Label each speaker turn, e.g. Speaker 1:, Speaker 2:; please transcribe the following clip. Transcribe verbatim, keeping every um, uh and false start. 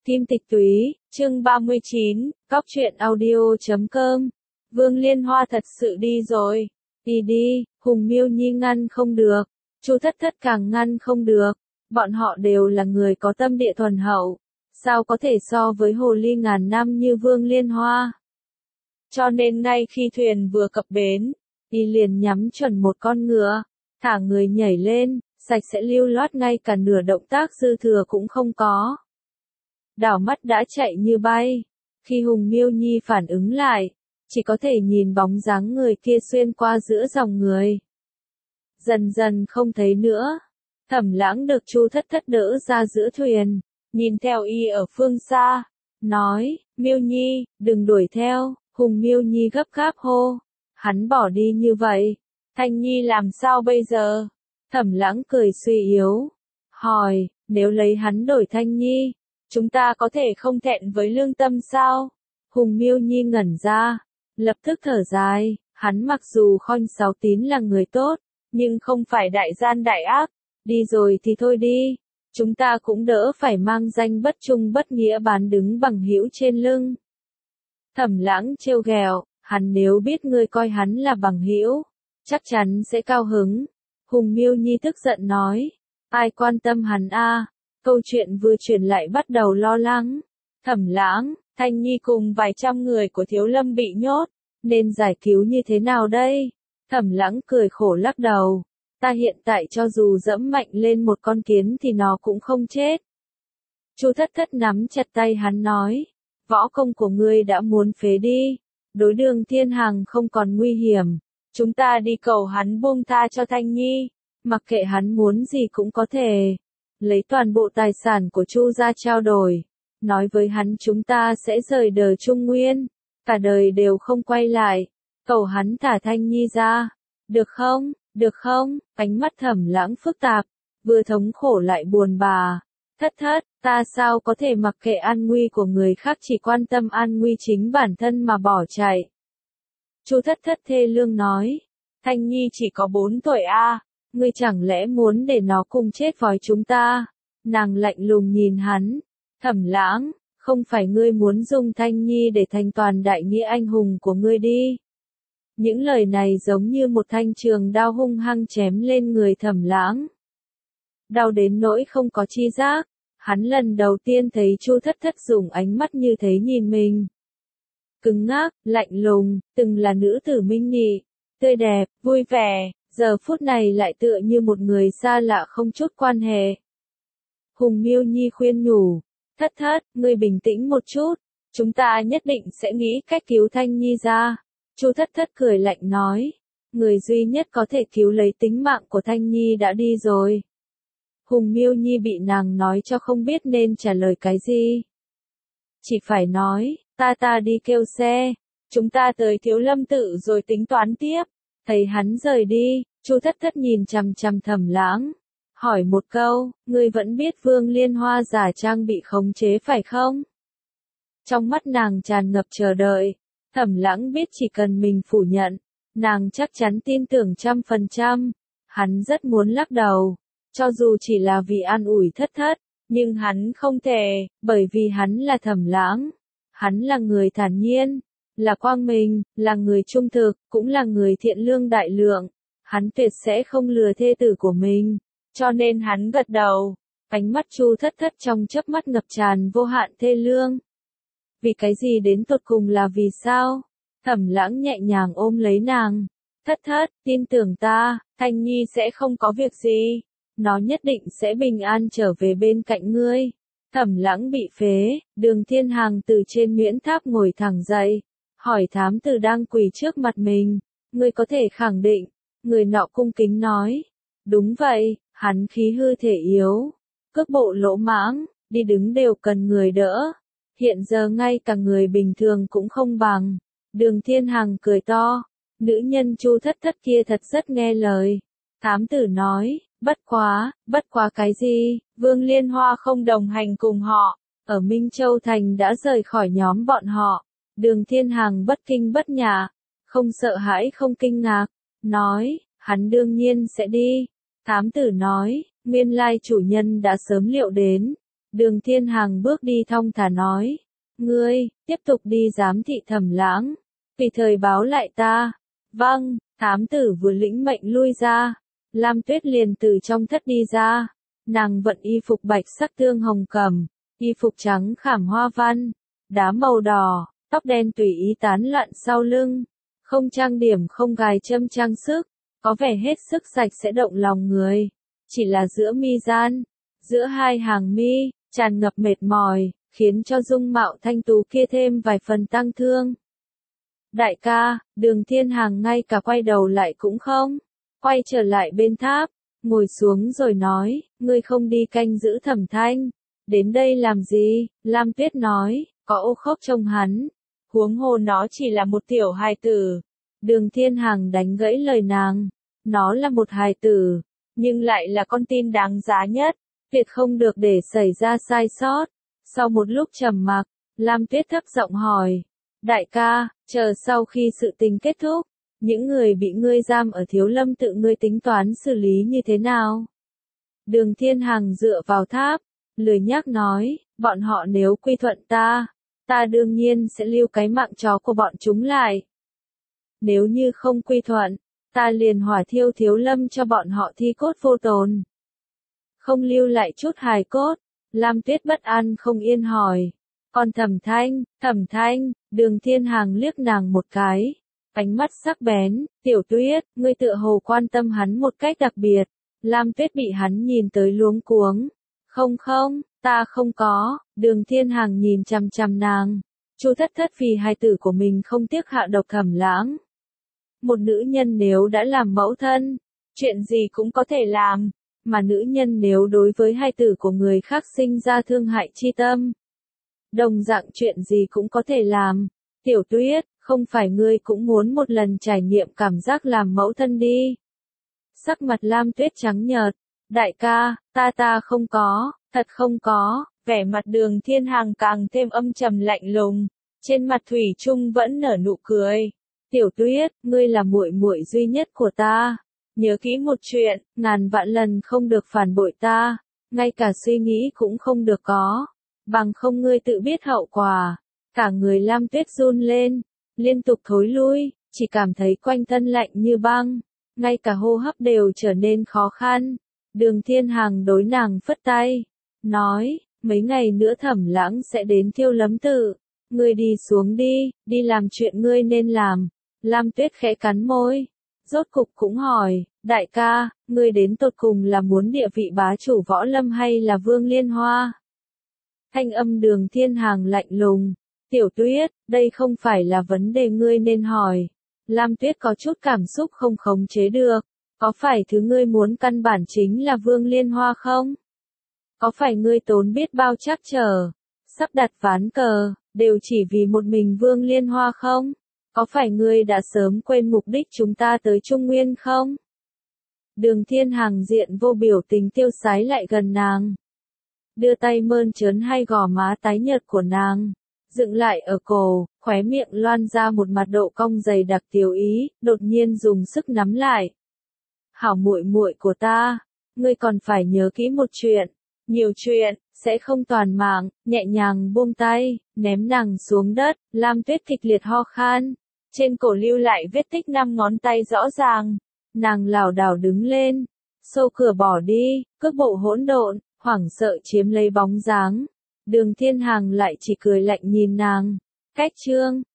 Speaker 1: Kim Tịch Túy, chương ba mươi chín, cóc truyện audio chấm com. Vương Liên Hoa thật sự đi rồi. Đi đi, Hùng Miêu Nhi ngăn không được. Chu Thất Thất càng ngăn không được. Bọn họ đều là người có tâm địa thuần hậu. Sao có thể so với hồ ly ngàn năm như Vương Liên Hoa. Cho nên ngay khi thuyền vừa cập bến, y liền nhắm chuẩn một con ngựa, thả người nhảy lên, sạch sẽ lưu loát, ngay cả nửa động tác dư thừa cũng không có. Đảo mắt đã chạy như bay. Khi Hùng Miêu Nhi phản ứng lại, chỉ có thể nhìn bóng dáng người kia xuyên qua giữa dòng người. Dần dần không thấy nữa. Thẩm Lãng được Chu Thất Thất đỡ ra giữa thuyền, nhìn theo y ở phương xa, nói, Miêu Nhi, đừng đuổi theo. Hùng Miêu Nhi gấp gáp hô, hắn bỏ đi như vậy, Thanh Nhi làm sao bây giờ? Thẩm Lãng cười suy yếu, hỏi, nếu lấy hắn đổi Thanh Nhi, chúng ta có thể không thẹn với lương tâm sao? Hùng Miêu Nhi ngẩn ra, lập tức thở dài, hắn mặc dù Khôn Sáu Tín là người tốt, nhưng không phải đại gian đại ác, đi rồi thì thôi đi, chúng ta cũng đỡ phải mang danh bất trung bất nghĩa bán đứng bằng hữu trên lưng. Thẩm Lãng trêu ghẹo, hắn nếu biết ngươi coi hắn là bằng hữu, chắc chắn sẽ cao hứng. Hùng Miêu Nhi tức giận nói, ai quan tâm hắn a? Câu chuyện vừa chuyển lại bắt đầu lo lắng. Thẩm Lãng, Thanh Nhi cùng vài trăm người của Thiếu Lâm bị nhốt, nên giải cứu như thế nào đây? Thẩm Lãng cười khổ lắc đầu, ta hiện tại cho dù dẫm mạnh lên một con kiến thì nó cũng không chết. Chu Thất Thất nắm chặt tay hắn nói, võ công của ngươi đã muốn phế đi, đối Đường Thiên Hằng không còn nguy hiểm, chúng ta đi cầu hắn buông tha cho Thanh Nhi, mặc kệ hắn muốn gì cũng có thể, lấy toàn bộ tài sản của Chu gia trao đổi, nói với hắn chúng ta sẽ rời đời Trung Nguyên, cả đời đều không quay lại, cầu hắn thả Thanh Nhi ra, được không, được không? Ánh mắt Thẩm Lãng phức tạp, vừa thống khổ lại buồn bã. Thất Thất, ta sao có thể mặc kệ an nguy của người khác, chỉ quan tâm an nguy chính bản thân mà bỏ chạy. Chu Thất Thất thê lương nói, Thanh Nhi chỉ có bốn tuổi a, à, ngươi chẳng lẽ muốn để nó cùng chết với chúng ta? Nàng lạnh lùng nhìn hắn, Thẩm Lãng, không phải ngươi muốn dùng Thanh Nhi để thành toàn đại nghĩa anh hùng của ngươi đi. Những lời này giống như một thanh trường đao hung hăng chém lên người Thẩm Lãng. Đau đến nỗi không có chi giác, hắn lần đầu tiên thấy Chu Thất Thất dùng ánh mắt như thế nhìn mình. Cứng ngắc, lạnh lùng, từng là nữ tử minh nhị, tươi đẹp, vui vẻ, giờ phút này lại tựa như một người xa lạ không chút quan hệ. Hùng Miêu Nhi khuyên nhủ, Thất Thất, ngươi bình tĩnh một chút, chúng ta nhất định sẽ nghĩ cách cứu Thanh Nhi ra. Chu Thất Thất cười lạnh nói, người duy nhất có thể cứu lấy tính mạng của Thanh Nhi đã đi rồi. Hùng Miêu Nhi bị nàng nói cho không biết nên trả lời cái gì. Chỉ phải nói, ta ta đi kêu xe, chúng ta tới Thiếu Lâm tự rồi tính toán tiếp. Thấy hắn rời đi, Chu Thất Thất nhìn chằm chằm Thẩm Lãng, hỏi một câu, ngươi vẫn biết Vương Liên Hoa giả trang bị khống chế phải không? Trong mắt nàng tràn ngập chờ đợi, Thẩm Lãng biết chỉ cần mình phủ nhận, nàng chắc chắn tin tưởng trăm phần trăm. Hắn rất muốn lắc đầu, cho dù chỉ là vì an ủi Thất Thất, nhưng hắn không thể, bởi vì hắn là Thẩm Lãng. Hắn là người thản nhiên, là quang minh, là người trung thực, cũng là người thiện lương đại lượng. Hắn tuyệt sẽ không lừa thê tử của mình, cho nên hắn gật đầu. Ánh mắt Chu Thất Thất trong chớp mắt ngập tràn vô hạn thê lương. Vì cái gì đến tột cùng là vì sao? Thẩm Lãng nhẹ nhàng ôm lấy nàng. Thất Thất, tin tưởng ta, Thanh Nhi sẽ không có việc gì. Nó nhất định sẽ bình an trở về bên cạnh ngươi. Thẩm Lãng bị phế, Đường Thiên Hằng từ trên Nguyễn Tháp ngồi thẳng dậy, hỏi thám tử đang quỳ trước mặt mình, ngươi có thể khẳng định? Người nọ cung kính nói, đúng vậy, hắn khí hư thể yếu, cước bộ lỗ mãng, đi đứng đều cần người đỡ, hiện giờ ngay cả người bình thường cũng không bằng. Đường Thiên Hằng cười to, nữ nhân Chu Thất Thất kia thật rất nghe lời. Thám tử nói, bất quá, bất quá cái gì, Vương Liên Hoa không đồng hành cùng họ, ở Minh Châu Thành đã rời khỏi nhóm bọn họ. Đường Thiên Hằng bất kinh bất nhả, không sợ hãi không kinh ngạc, nói, hắn đương nhiên sẽ đi. Thám tử nói, nguyên lai chủ nhân đã sớm liệu đến, Đường Thiên Hằng bước đi thong thả nói. Ngươi, tiếp tục đi giám thị Thẩm Lãng. Tùy thời báo lại ta. Vâng, thám tử vừa lĩnh mệnh lui ra. Lam Tuyết liền từ trong thất đi ra. Nàng vận y phục bạch sắc tương hồng cẩm, y phục trắng khảm hoa văn, đá màu đỏ, tóc đen tùy ý tán loạn sau lưng. Không trang điểm không gài châm trang sức, có vẻ hết sức sạch sẽ động lòng người. Chỉ là giữa mi gian, giữa hai hàng mi, tràn ngập mệt mỏi, khiến cho dung mạo thanh tú kia thêm vài phần tăng thương. Đại ca, Đường Thiên Hằng ngay cả quay đầu lại cũng không, quay trở lại bên tháp, ngồi xuống rồi nói, ngươi không đi canh giữ Thẩm Thanh, đến đây làm gì? Lam Tuyết nói, có ô khốc trông hắn, huống hồ nó chỉ là một tiểu hài tử. Đường Thiên Hằng đánh gãy lời nàng, nó là một hài tử, nhưng lại là con tin đáng giá nhất, tuyệt không được để xảy ra sai sót. Sau một lúc trầm mặc, Lam Tuyết thấp giọng hỏi, đại ca, chờ sau khi sự tình kết thúc, những người bị ngươi giam ở Thiếu Lâm tự ngươi tính toán xử lý như thế nào? Đường Thiên Hằng dựa vào tháp, lười nhác nói, bọn họ nếu quy thuận ta, ta đương nhiên sẽ lưu cái mạng chó của bọn chúng lại. Nếu như không quy thuận, ta liền hỏa thiêu Thiếu Lâm cho bọn họ thi cốt vô tồn. Không lưu lại chút hài cốt. Lam Tuyết bất an không yên hỏi. Còn Thẩm Thanh, Thẩm Thanh, Đường Thiên Hằng liếc nàng một cái. Ánh mắt sắc bén, Tiểu Tuyết, ngươi tựa hồ quan tâm hắn một cách đặc biệt. Lam Tuyết bị hắn nhìn tới luống cuống. Không không, ta không có. Đường Thiên Hằng nhìn chằm chằm nàng. Chu Thất Thất vì hài tử của mình không tiếc hạ độc Thẩm Lãng. Một nữ nhân nếu đã làm mẫu thân, chuyện gì cũng có thể làm. Mà nữ nhân nếu đối với hài tử của người khác sinh ra thương hại chi tâm, đồng dạng chuyện gì cũng có thể làm. Tiểu Tuyết, không phải ngươi cũng muốn một lần trải nghiệm cảm giác làm mẫu thân đi? Sắc mặt Lam Tuyết trắng nhợt. Đại ca, ta ta không có, thật không có. Vẻ mặt Đường Thiên Hằng càng thêm âm trầm lạnh lùng, trên mặt thủy chung vẫn nở nụ cười. Tiểu Tuyết, ngươi là muội muội duy nhất của ta. Nhớ kỹ một chuyện, ngàn vạn lần không được phản bội ta, ngay cả suy nghĩ cũng không được có, bằng không ngươi tự biết hậu quả. Cả người Lam Tuyết run lên, liên tục thối lui, chỉ cảm thấy quanh thân lạnh như băng, ngay cả hô hấp đều trở nên khó khăn. Đường Thiên Hằng đối nàng phất tay, nói, mấy ngày nữa Thẩm Lãng sẽ đến Thiếu Lâm tự, ngươi đi xuống đi, đi làm chuyện ngươi nên làm. Lam Tuyết khẽ cắn môi. Rốt cục cũng hỏi, đại ca, ngươi đến tột cùng là muốn địa vị bá chủ Võ Lâm hay là Vương Liên Hoa? Thanh âm Đường Thiên Hằng lạnh lùng. Tiểu Tuyết, đây không phải là vấn đề ngươi nên hỏi. Lam Tuyết có chút cảm xúc không khống chế được. Có phải thứ ngươi muốn căn bản chính là Vương Liên Hoa không? Có phải ngươi tốn biết bao trắc trở, sắp đặt ván cờ, đều chỉ vì một mình Vương Liên Hoa không? Có phải ngươi đã sớm quên mục đích chúng ta tới Trung Nguyên không? Đường Thiên Hằng diện vô biểu tình tiêu sái lại gần nàng. Đưa tay mơn trớn hai gò má tái nhợt của nàng. Dựng lại ở cổ, khóe miệng loan ra một mặt độ cong dày đặc tiểu ý, đột nhiên dùng sức nắm lại. Hảo muội muội của ta, ngươi còn phải nhớ kỹ một chuyện. Nhiều chuyện, sẽ không toàn mạng, nhẹ nhàng buông tay, ném nàng xuống đất. Lam Tuyết kịch liệt ho khan. Trên cổ lưu lại vết tích năm ngón tay rõ ràng. Nàng lảo đảo đứng lên, xô cửa bỏ đi, cước bộ hỗn độn, hoảng sợ chiếm lấy bóng dáng. Đường Thiên Hằng lại chỉ cười lạnh nhìn nàng. Cách chương